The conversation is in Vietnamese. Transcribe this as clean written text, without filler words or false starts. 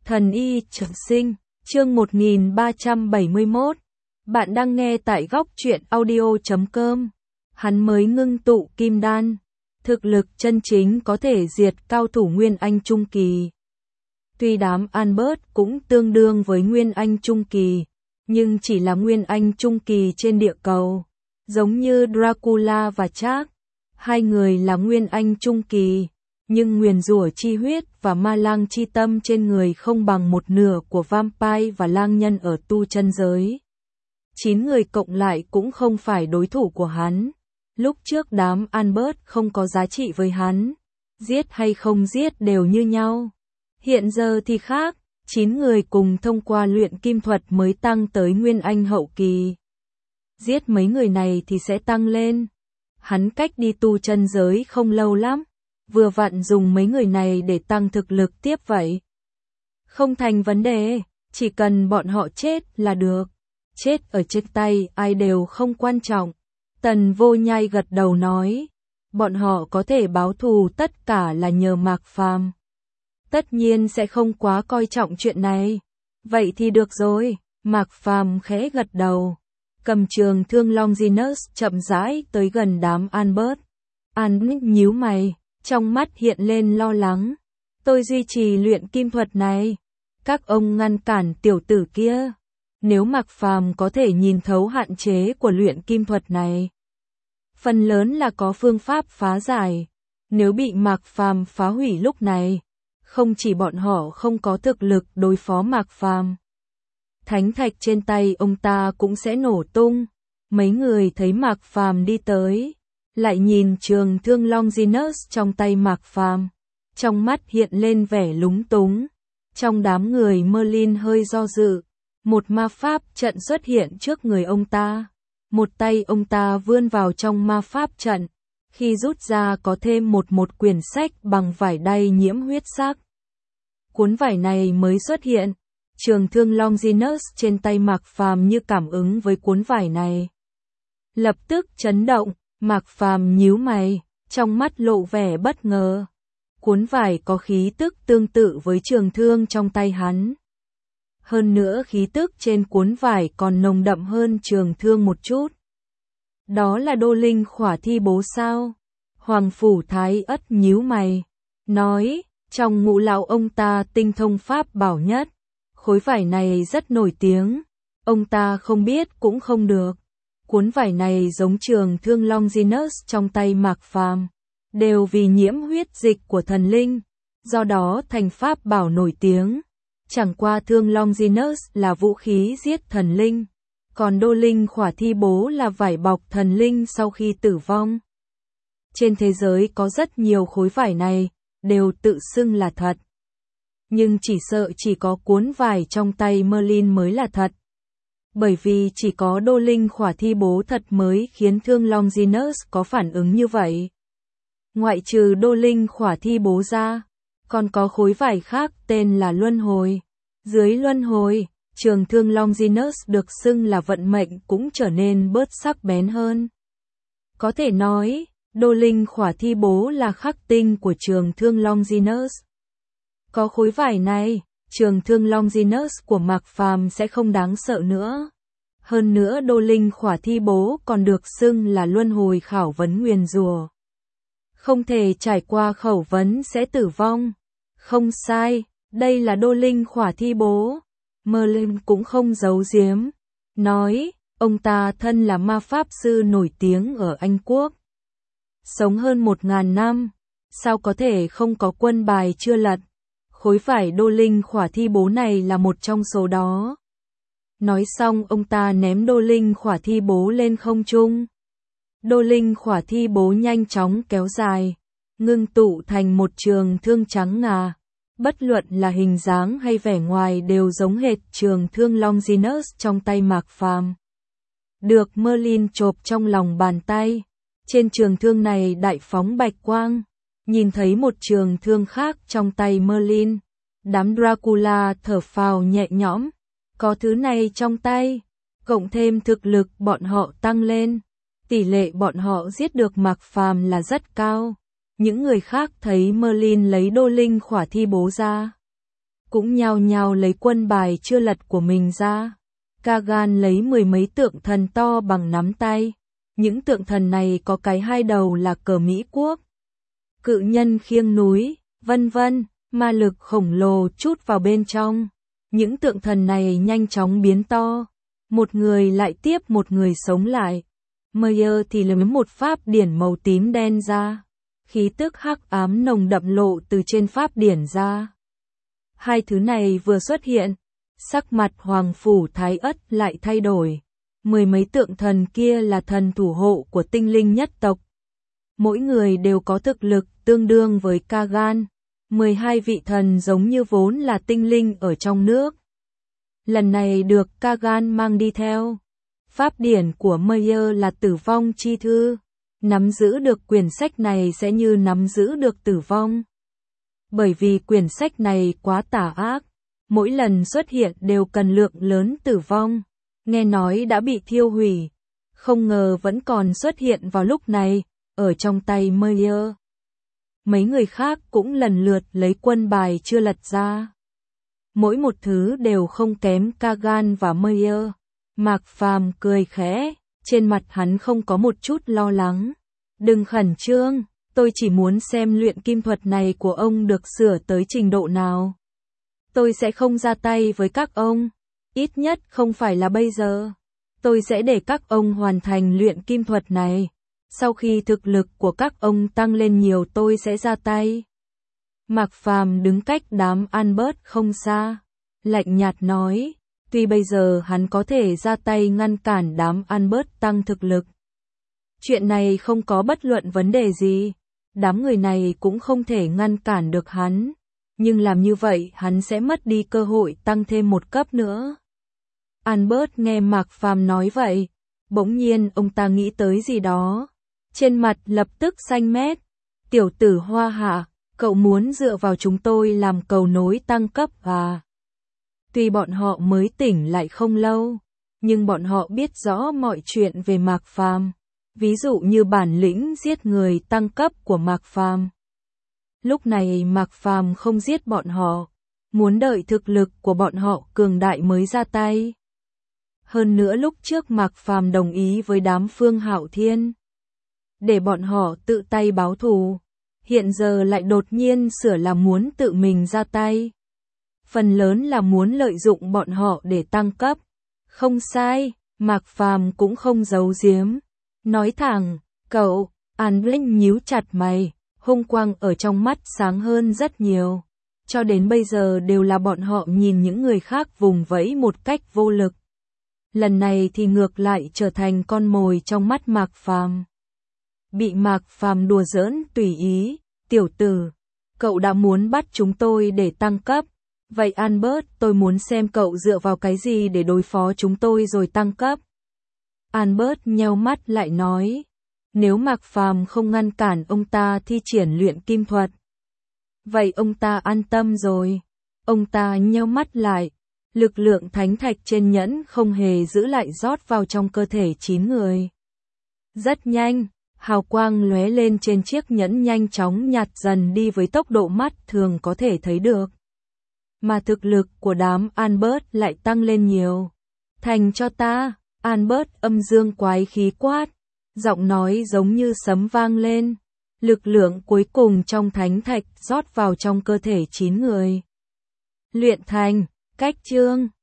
Thần y trường sinh, chương 1371. Bạn đang nghe tại góc truyện audio.com. Hắn mới ngưng tụ kim đan. Thực lực chân chính có thể diệt cao thủ Nguyên Anh Trung Kỳ. Tuy đám Albert cũng tương đương với Nguyên Anh Trung Kỳ, nhưng chỉ là Nguyên Anh Trung Kỳ trên địa cầu. Giống như Dracula và Jack, hai người là Nguyên Anh Trung Kỳ. Nhưng nguyền rủa chi huyết và ma lang chi tâm trên người không bằng một nửa của vampire và lang nhân ở tu chân giới. 9 người cộng lại cũng không phải đối thủ của hắn. Lúc trước đám Albert không có giá trị với hắn. Giết hay không giết đều như nhau. Hiện giờ thì khác, 9 người cùng thông qua luyện kim thuật mới tăng tới Nguyên Anh hậu kỳ. Giết mấy người này thì sẽ tăng lên. Hắn cách đi tu chân giới không lâu lắm. Vừa vặn dùng mấy người này để tăng thực lực tiếp vậy. Không thành vấn đề, chỉ cần bọn họ chết là được. Chết ở trên tay ai đều không quan trọng. Tần Vô Nhai gật đầu nói, bọn họ có thể báo thù tất cả là nhờ Mạc Phàm. Tất nhiên sẽ không quá coi trọng chuyện này. Vậy thì được rồi, Mạc Phàm khẽ gật đầu. Cầm trường thương Longinus chậm rãi tới gần đám Albert. Albert nhíu mày. Trong mắt hiện lên lo lắng. Tôi duy trì luyện kim thuật này. Các ông ngăn cản tiểu tử kia. Nếu Mạc Phàm có thể nhìn thấu hạn chế của luyện kim thuật này. Phần lớn là có phương pháp phá giải. Nếu bị Mạc Phàm phá hủy lúc này. Không chỉ bọn họ không có thực lực đối phó Mạc Phàm. Thánh thạch trên tay ông ta cũng sẽ nổ tung. Mấy người thấy Mạc Phàm đi tới. Lại nhìn trường thương Longinus trong tay Mạc Phàm, trong mắt hiện lên vẻ lúng túng. Trong đám người Merlin hơi do dự, một ma pháp trận xuất hiện trước người ông ta. Một tay ông ta vươn vào trong ma pháp trận, khi rút ra có thêm một quyển sách bằng vải đay nhiễm huyết sắc. Cuốn vải này mới xuất hiện, trường thương Longinus trên tay Mạc Phàm như cảm ứng với cuốn vải này. Lập tức chấn động. Mạc Phàm nhíu mày, trong mắt lộ vẻ bất ngờ. Cuốn vải có khí tức tương tự với trường thương trong tay hắn. Hơn nữa khí tức trên cuốn vải còn nồng đậm hơn trường thương một chút. Đó là Đô Linh Khỏa Thi Bố sao? Hoàng Phủ Thái Ất nhíu mày, nói, trong ngũ lão ông ta tinh thông pháp bảo nhất. Khối vải này rất nổi tiếng, ông ta không biết cũng không được. Cuốn vải này giống trường thương Longinus trong tay Mạc Phàm, đều vì nhiễm huyết dịch của thần linh, do đó thành pháp bảo nổi tiếng. Chẳng qua thương Longinus là vũ khí giết thần linh, còn Đô Linh Khỏa Thi Bố là vải bọc thần linh sau khi tử vong. Trên thế giới có rất nhiều khối vải này, đều tự xưng là thật. Nhưng chỉ sợ chỉ có cuốn vải trong tay Merlin mới là thật. Bởi vì chỉ có Đô Linh Khỏa Thi Bố thật mới khiến thương Longinus có phản ứng như vậy. Ngoại trừ Đô Linh Khỏa Thi Bố ra, còn có khối vải khác tên là Luân Hồi. Dưới Luân Hồi, trường thương Longinus được xưng là vận mệnh cũng trở nên bớt sắc bén hơn. Có thể nói, Đô Linh Khỏa Thi Bố là khắc tinh của trường thương Longinus. Có khối vải này, trường thương Longinus của Mạc Phàm sẽ không đáng sợ nữa. Hơn nữa Đô Linh Khỏa Thi Bố còn được xưng là luân hồi khảo vấn nguyền rủa. Không thể trải qua khẩu vấn sẽ tử vong. Không sai, đây là Đô Linh Khỏa Thi Bố. Merlin cũng không giấu giếm. Nói, ông ta thân là ma pháp sư nổi tiếng ở Anh Quốc. Sống hơn 1000 năm. Sao có thể không có quân bài chưa lật? Khối vải Đô Linh Khỏa Thi Bố này là một trong số đó. Nói xong ông ta ném Đô Linh Khỏa Thi Bố lên không trung. Đô Linh Khỏa Thi Bố nhanh chóng kéo dài, ngưng tụ thành một trường thương trắng ngà. Bất luận là hình dáng hay vẻ ngoài đều giống hệt trường thương Longinus trong tay Mạc Phàm. Được Merlin chộp trong lòng bàn tay. Trên trường thương này đại phóng bạch quang. Nhìn thấy một trường thương khác trong tay Merlin, đám Dracula thở phào nhẹ nhõm. Có thứ này trong tay, cộng thêm thực lực bọn họ tăng lên, tỷ lệ bọn họ giết được Mạc Phàm là rất cao. Những người khác thấy Merlin lấy Đô Linh Khỏa Thi Bố ra, cũng nhao nhao lấy quân bài chưa lật của mình ra. Kagan lấy 10 mấy tượng thần to bằng nắm tay. Những tượng thần này có cái hai đầu là cờ Mỹ quốc. Cự nhân khiêng núi, vân vân, ma lực khổng lồ trút vào bên trong. Những tượng thần này nhanh chóng biến to. Một người lại tiếp một người sống lại. Meyer thì lấy một pháp điển màu tím đen ra. Khí tức hắc ám nồng đậm lộ từ trên pháp điển ra. Hai thứ này vừa xuất hiện, sắc mặt Hoàng Phủ Thái Ất lại thay đổi. 10 mấy tượng thần kia là thần thủ hộ của tinh linh nhất tộc. Mỗi người đều có thực lực tương đương với Kagan. 12 vị thần giống như vốn là tinh linh ở trong nước. Lần này được Kagan mang đi theo. Pháp điển của Meyer là tử vong chi thư. Nắm giữ được quyển sách này sẽ như nắm giữ được tử vong. Bởi vì quyển sách này quá tà ác. Mỗi lần xuất hiện đều cần lượng lớn tử vong. Nghe nói đã bị thiêu hủy. Không ngờ vẫn còn xuất hiện vào lúc này, ở trong tay Meyer. Mấy người khác cũng lần lượt lấy quân bài chưa lật ra. Mỗi một thứ đều không kém Kagan và Meyer. Mạc Phàm cười khẽ, trên mặt hắn không có một chút lo lắng. Đừng khẩn trương, tôi chỉ muốn xem luyện kim thuật này của ông được sửa tới trình độ nào. Tôi sẽ không ra tay với các ông, ít nhất không phải là bây giờ. Tôi sẽ để các ông hoàn thành luyện kim thuật này. Sau khi thực lực của các ông tăng lên nhiều tôi sẽ ra tay. Mạc Phàm đứng cách đám Albert không xa, lạnh nhạt nói, tuy bây giờ hắn có thể ra tay ngăn cản đám Albert tăng thực lực. Chuyện này không có bất luận vấn đề gì, đám người này cũng không thể ngăn cản được hắn, nhưng làm như vậy hắn sẽ mất đi cơ hội tăng thêm một cấp nữa. Albert nghe Mạc Phàm nói vậy, bỗng nhiên ông ta nghĩ tới gì đó, trên mặt lập tức xanh mét. Tiểu tử Hoa Hạ, cậu muốn dựa vào chúng tôi làm cầu nối tăng cấp à? Tuy bọn họ mới tỉnh lại không lâu, nhưng bọn họ biết rõ mọi chuyện về Mạc Phàm, ví dụ như bản lĩnh giết người tăng cấp của Mạc Phàm. Lúc này Mạc Phàm không giết bọn họ, muốn đợi thực lực của bọn họ cường đại mới ra tay. Hơn nữa lúc trước Mạc Phàm đồng ý với đám Phương Hạo Thiên, để bọn họ tự tay báo thù, hiện giờ lại đột nhiên sửa là muốn tự mình ra tay. Phần lớn là muốn lợi dụng bọn họ để tăng cấp. Không sai, Mạc Phàm cũng không giấu giếm. Nói thẳng, cậu, Albrecht nhíu chặt mày, hung quang ở trong mắt sáng hơn rất nhiều. Cho đến bây giờ đều là bọn họ nhìn những người khác vùng vẫy một cách vô lực. Lần này thì ngược lại trở thành con mồi trong mắt Mạc Phàm. Bị Mạc Phàm đùa giỡn tùy ý, tiểu tử, cậu đã muốn bắt chúng tôi để tăng cấp. Vậy Albert, tôi muốn xem cậu dựa vào cái gì để đối phó chúng tôi rồi tăng cấp. Albert nheo mắt lại nói, nếu Mạc Phàm không ngăn cản ông ta thi triển luyện kim thuật, vậy ông ta an tâm rồi. Ông ta nheo mắt lại, lực lượng thánh thạch trên nhẫn không hề giữ lại rót vào trong cơ thể 9 người. Rất nhanh, hào quang lóe lên trên chiếc nhẫn nhanh chóng nhạt dần đi với tốc độ mắt thường có thể thấy được. Mà thực lực của đám Albert lại tăng lên nhiều. Thành cho ta, Albert âm dương quái khí quát, giọng nói giống như sấm vang lên. Lực lượng cuối cùng trong thánh thạch rót vào trong cơ thể 9 người. Luyện thành, cách chương